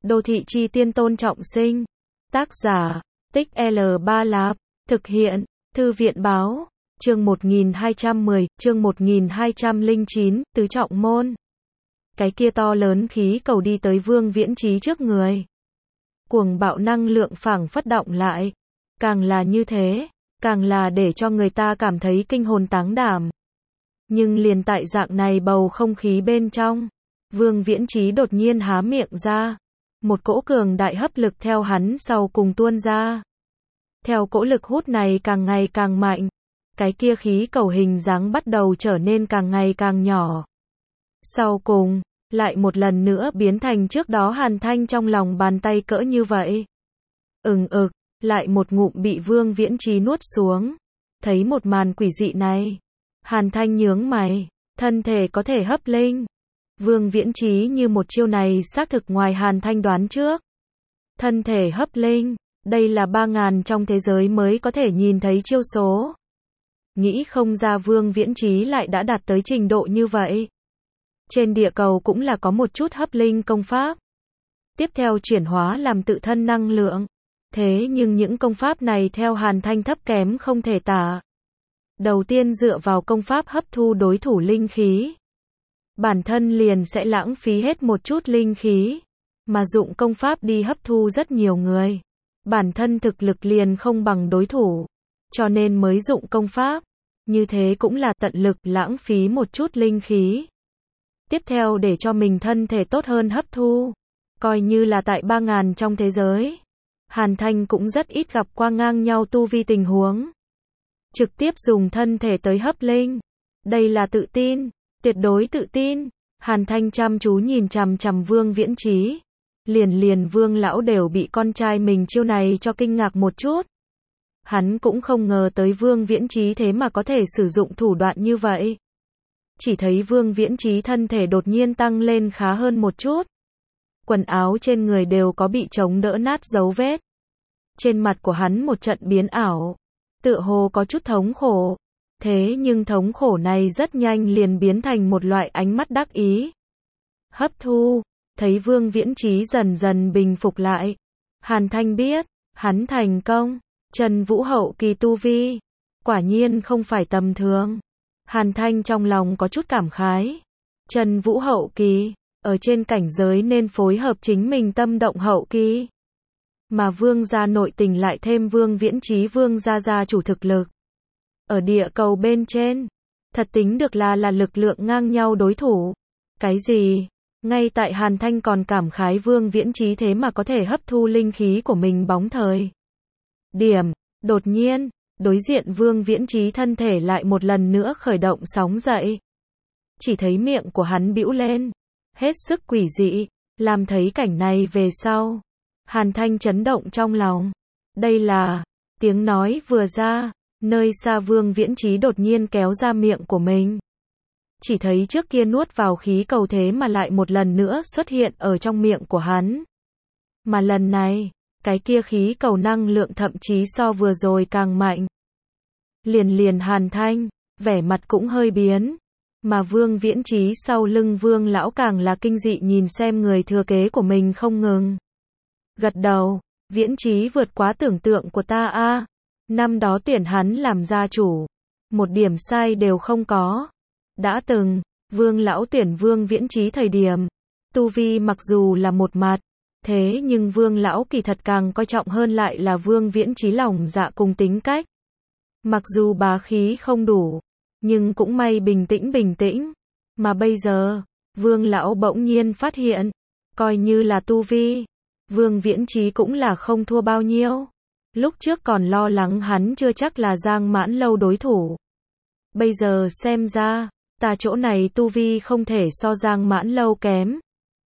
Đô thị chi tiên Tôn Trọng Sinh. Tác giả, Tích L3 Lạp. Thực hiện, Thư viện Báo. Chương 1210, chương 1209, Tứ Trọng Môn. Cái kia to lớn khí cầu đi tới Vương Viễn Chí trước người. Cuồng bạo năng lượng phảng phất động lại. Càng là như thế, càng là để cho người ta cảm thấy kinh hồn táng đảm. Nhưng liền tại dạng này bầu không khí bên trong, Vương Viễn Chí đột nhiên há miệng ra. Một cỗ cường đại hấp lực theo hắn sau cùng tuôn ra. Theo cỗ lực hút này càng ngày càng mạnh, cái kia khí cầu hình dáng bắt đầu trở nên càng ngày càng nhỏ. Sau cùng, lại một lần nữa biến thành trước đó Hàn Thanh trong lòng bàn tay cỡ như vậy. Lại một ngụm bị Vương Viễn Chí nuốt xuống. Thấy một màn quỷ dị này, Hàn Thanh nhướng mày, thân thể có thể hấp linh. Vương Viễn Chí như một chiêu này xác thực ngoài Hàn Thanh đoán trước. Thân thể hấp linh, đây là 3.000 trong thế giới mới có thể nhìn thấy chiêu số. Nghĩ không ra Vương Viễn Chí lại đã đạt tới trình độ như vậy. Trên địa cầu cũng là có một chút hấp linh công pháp. Tiếp theo chuyển hóa làm tự thân năng lượng. Thế nhưng những công pháp này theo Hàn Thanh thấp kém không thể tả. Đầu tiên dựa vào công pháp hấp thu đối thủ linh khí. Bản thân liền sẽ lãng phí hết một chút linh khí. Mà dụng công pháp đi hấp thu rất nhiều người. Bản thân thực lực liền không bằng đối thủ. Cho nên mới dụng công pháp. Như thế cũng là tận lực lãng phí một chút linh khí. Tiếp theo để cho mình thân thể tốt hơn hấp thu. Coi như là tại 3.000 trong thế giới. Hàn Thanh cũng rất ít gặp qua ngang nhau tu vi tình huống. Trực tiếp dùng thân thể tới hấp linh. Đây là tự tin, tuyệt đối tự tin. Hàn Thanh chăm chú nhìn chằm chằm Vương Viễn Chí. Liền Vương lão đều bị con trai mình chiêu này cho kinh ngạc một chút. Hắn cũng không ngờ tới Vương Viễn Chí thế mà có thể sử dụng thủ đoạn như vậy. Chỉ thấy Vương Viễn Chí thân thể đột nhiên tăng lên khá hơn một chút. Quần áo trên người đều có bị chống đỡ nát dấu vết. Trên mặt của hắn một trận biến ảo. Tựa hồ có chút thống khổ. Thế nhưng thống khổ này rất nhanh liền biến thành một loại ánh mắt đắc ý. Hấp thu. Thấy Vương Viễn Chí dần dần bình phục lại. Hàn Thanh biết, hắn thành công. Trần Vũ hậu kỳ tu vi. Quả nhiên không phải tầm thường. Hàn Thanh trong lòng có chút cảm khái. Trần Vũ hậu kỳ, ở trên cảnh giới nên phối hợp chính mình tâm động hậu kỳ. Mà Vương gia nội tình lại thêm Vương Viễn Chí Vương gia chủ thực lực. Ở địa cầu bên trên, thật tính được là lực lượng ngang nhau đối thủ. Cái gì? Ngay tại Hàn Thanh còn cảm khái Vương Viễn Chí thế mà có thể hấp thu linh khí của mình bóng thời. Đột nhiên, đối diện Vương Viễn Chí thân thể lại một lần nữa khởi động sóng dậy. Chỉ thấy miệng của hắn bĩu lên, hết sức quỷ dị, làm thấy cảnh này về sau. Hàn Thanh chấn động trong lòng. Đây là, tiếng nói vừa ra, nơi xa Vương Viễn Chí đột nhiên kéo ra miệng của mình. Chỉ thấy trước kia nuốt vào khí cầu thế mà lại một lần nữa xuất hiện ở trong miệng của hắn. Mà lần này, cái kia khí cầu năng lượng thậm chí so vừa rồi càng mạnh. Liền Hàn Thanh, vẻ mặt cũng hơi biến. Mà Vương Viễn Chí sau lưng Vương lão càng là kinh dị nhìn xem người thừa kế của mình không ngừng. Gật đầu, Viễn Chí vượt quá tưởng tượng của ta a. Năm đó tuyển hắn làm gia chủ. Một điểm sai đều không có. Đã từng, Vương lão tuyển Vương Viễn Chí thời điểm. Tu vi mặc dù là một mặt. Thế nhưng Vương lão kỳ thật càng coi trọng hơn lại là Vương Viễn Chí lòng dạ cùng tính cách. Mặc dù bá khí không đủ, nhưng cũng may bình tĩnh. Mà bây giờ, Vương lão bỗng nhiên phát hiện, coi như là tu vi, Vương Viễn Chí cũng là không thua bao nhiêu. Lúc trước còn lo lắng hắn chưa chắc là Giang Mãn Lâu đối thủ. Bây giờ xem ra, ta chỗ này tu vi không thể so Giang Mãn Lâu kém.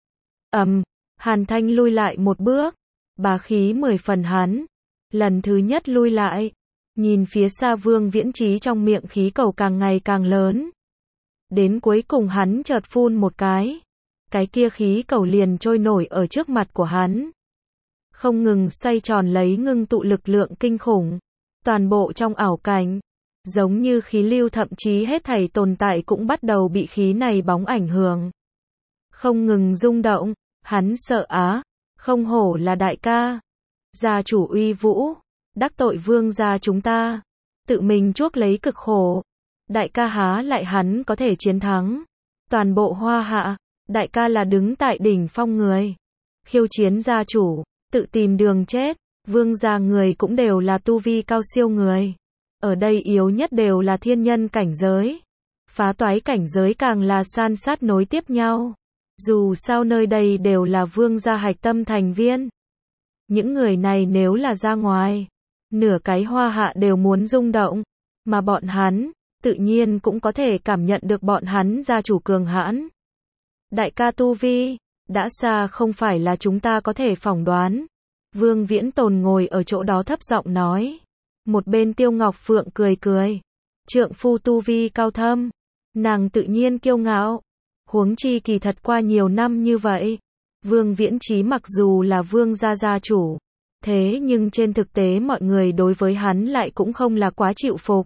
Hàn Thanh lui lại một bước, bá khí 10 phần hắn. Lần thứ nhất lui lại, nhìn phía xa Vương Viễn Chí trong miệng khí cầu càng ngày càng lớn. Đến cuối cùng hắn chợt phun một cái. Cái kia khí cầu liền trôi nổi ở trước mặt của hắn. Không ngừng xoay tròn lấy ngưng tụ lực lượng kinh khủng. Toàn bộ trong ảo cảnh, giống như khí lưu thậm chí hết thảy tồn tại cũng bắt đầu bị khí này bóng ảnh hưởng. Không ngừng rung động, hắn sợ Không hổ là đại ca. Gia chủ uy vũ, đắc tội vương gia chúng ta. Tự mình chuốc lấy cực khổ. Đại ca há lại hắn có thể chiến thắng. Toàn bộ Hoa Hạ, đại ca là đứng tại đỉnh phong người. Khiêu chiến gia chủ, tự tìm đường chết. Vương gia người cũng đều là tu vi cao siêu người. Ở đây yếu nhất đều là thiên nhân cảnh giới. Phá toái cảnh giới càng là san sát nối tiếp nhau. Dù sao nơi đây đều là vương gia hạch tâm thành viên. Những người này nếu là ra ngoài, nửa cái Hoa Hạ đều muốn rung động. Mà bọn hắn, tự nhiên cũng có thể cảm nhận được bọn hắn gia chủ cường hãn. Đại ca tu vi, đã xa không phải là chúng ta có thể phỏng đoán. Vương Viễn Tồn ngồi ở chỗ đó thấp giọng nói. Một bên Tiêu Ngọc Phượng cười cười. Trượng phu tu vi cao thâm. Nàng tự nhiên kiêu ngạo. Huống chi kỳ thật qua nhiều năm như vậy. Vương Viễn Chí mặc dù là vương gia gia chủ. Thế nhưng trên thực tế mọi người đối với hắn lại cũng không là quá chịu phục.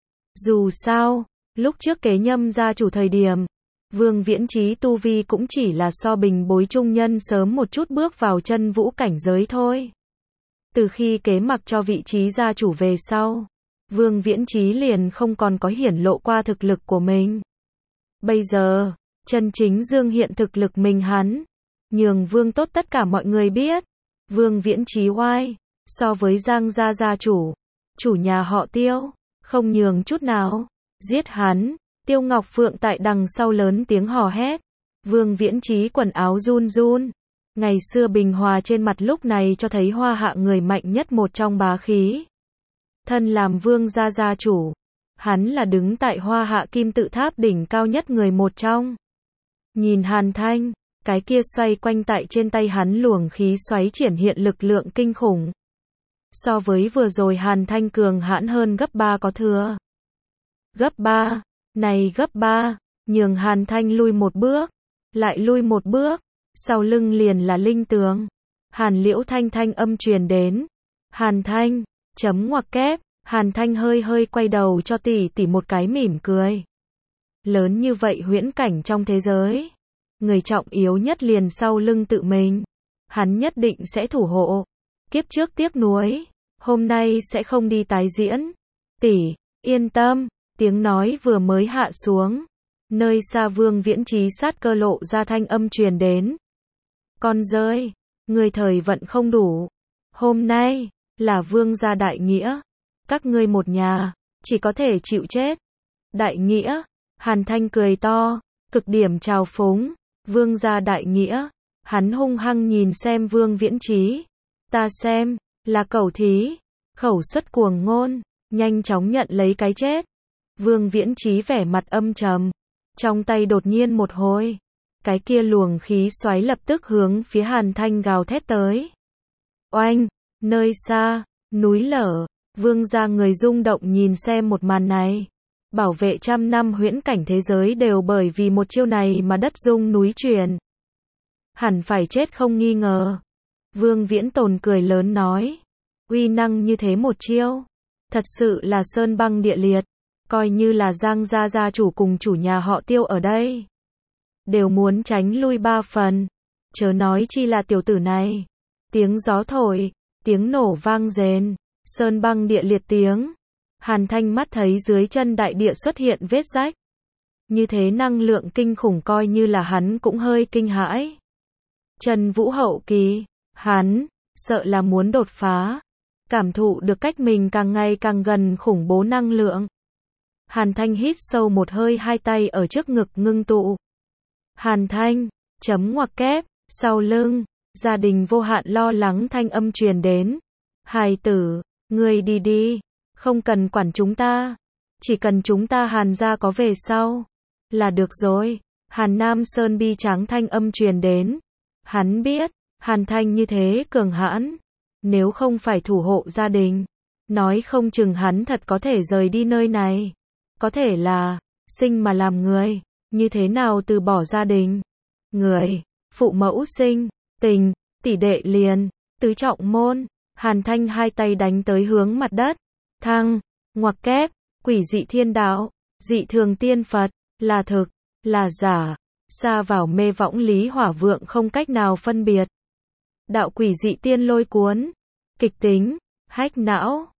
Dù sao, lúc trước kế nhâm gia chủ thời điểm, Vương Viễn Chí tu vi cũng chỉ là so bình bối trung nhân sớm một chút bước vào chân vũ cảnh giới thôi. Từ khi kế mặc cho vị trí gia chủ về sau, Vương Viễn Chí liền không còn có hiển lộ qua thực lực của mình. Bây giờ, chân chính dương hiện thực lực mình hắn, nhường Vương tốt tất cả mọi người biết. Vương Viễn Chí oai, so với Giang gia gia chủ, chủ nhà họ Tiêu, không nhường chút nào, giết hắn. Tiêu Ngọc Phượng tại đằng sau lớn tiếng hò hét. Vương Viễn Chí quần áo run run. Ngày xưa bình hòa trên mặt lúc này cho thấy Hoa Hạ người mạnh nhất một trong bá khí. Thân làm vương gia gia chủ, hắn là đứng tại Hoa Hạ kim tự tháp đỉnh cao nhất người một trong. Nhìn Hàn Thanh, cái kia xoay quanh tại trên tay hắn luồng khí xoáy triển hiện lực lượng kinh khủng. So với vừa rồi Hàn Thanh cường hãn hơn gấp 3 có thừa. Gấp 3, này gấp 3, nhường Hàn Thanh lui một bước, lại lui một bước, sau lưng liền là linh tướng. Hàn Liễu Thanh thanh âm truyền đến. Hàn Thanh, chấm ngoặc kép, Hàn Thanh hơi hơi quay đầu cho tỷ tỷ một cái mỉm cười. Lớn như vậy huyễn cảnh trong thế giới, người trọng yếu nhất liền sau lưng tự mình. Hắn nhất định sẽ thủ hộ. Kiếp trước tiếc nuối, hôm nay sẽ không đi tái diễn. Tỷ, yên tâm, tiếng nói vừa mới hạ xuống. Nơi xa Vương Viễn Chí sát cơ lộ ra thanh âm truyền đến. Con rơi, người thời vận không đủ. Hôm nay, là vương gia đại nghĩa. Các ngươi một nhà, chỉ có thể chịu chết. Đại nghĩa, Hàn Thanh cười to, cực điểm trào phúng. Vương gia đại nghĩa, hắn hung hăng nhìn xem Vương Viễn Chí. Ta xem, là cẩu thí, khẩu xuất cuồng ngôn, nhanh chóng nhận lấy cái chết. Vương Viễn Chí vẻ mặt âm trầm, trong tay đột nhiên một hồi, cái kia luồng khí xoáy lập tức hướng phía Hàn Thanh gào thét tới. Oanh, nơi xa, núi lở, vương gia người rung động nhìn xem một màn này. Bảo vệ trăm năm huyễn cảnh thế giới đều bởi vì một chiêu này mà đất rung núi chuyển. Hẳn phải chết không nghi ngờ. Vương Viễn Tồn cười lớn nói. Uy năng như thế một chiêu, thật sự là sơn băng địa liệt. Coi như là Giang gia gia chủ cùng chủ nhà họ Tiêu ở đây, đều muốn tránh lui 3 phần. Chớ nói chi là tiểu tử này. Tiếng gió thổi, tiếng nổ vang rền, sơn băng địa liệt tiếng. Hàn Thanh mắt thấy dưới chân đại địa xuất hiện vết rách. Như thế năng lượng kinh khủng coi như là hắn cũng hơi kinh hãi. Trần Vũ hậu kỳ, hắn, sợ là muốn đột phá. Cảm thụ được cách mình càng ngày càng gần khủng bố năng lượng. Hàn Thanh hít sâu một hơi, hai tay ở trước ngực ngưng tụ. Hàn Thanh, chấm ngoặc kép, sau lưng, gia đình vô hạn lo lắng thanh âm truyền đến. Hài tử, ngươi đi đi, không cần quản chúng ta, chỉ cần chúng ta Hàn gia có về sau, là được rồi. Hàn Nam Sơn bi tráng thanh âm truyền đến. Hắn biết, Hàn Thanh như thế cường hãn, nếu không phải thủ hộ gia đình, nói không chừng hắn thật có thể rời đi nơi này. Có thể là, sinh mà làm người, như thế nào từ bỏ gia đình. Người, phụ mẫu sinh, tình, tỷ đệ liền, tứ trọng môn. Hàn Thanh hai tay đánh tới hướng mặt đất. Thăng, ngoặc kép, quỷ dị thiên đạo, dị thường tiên Phật, là thực, là giả, xa vào mê võng lý hỏa vượng không cách nào phân biệt. Đạo quỷ dị tiên lôi cuốn. Kịch tính. Hack não.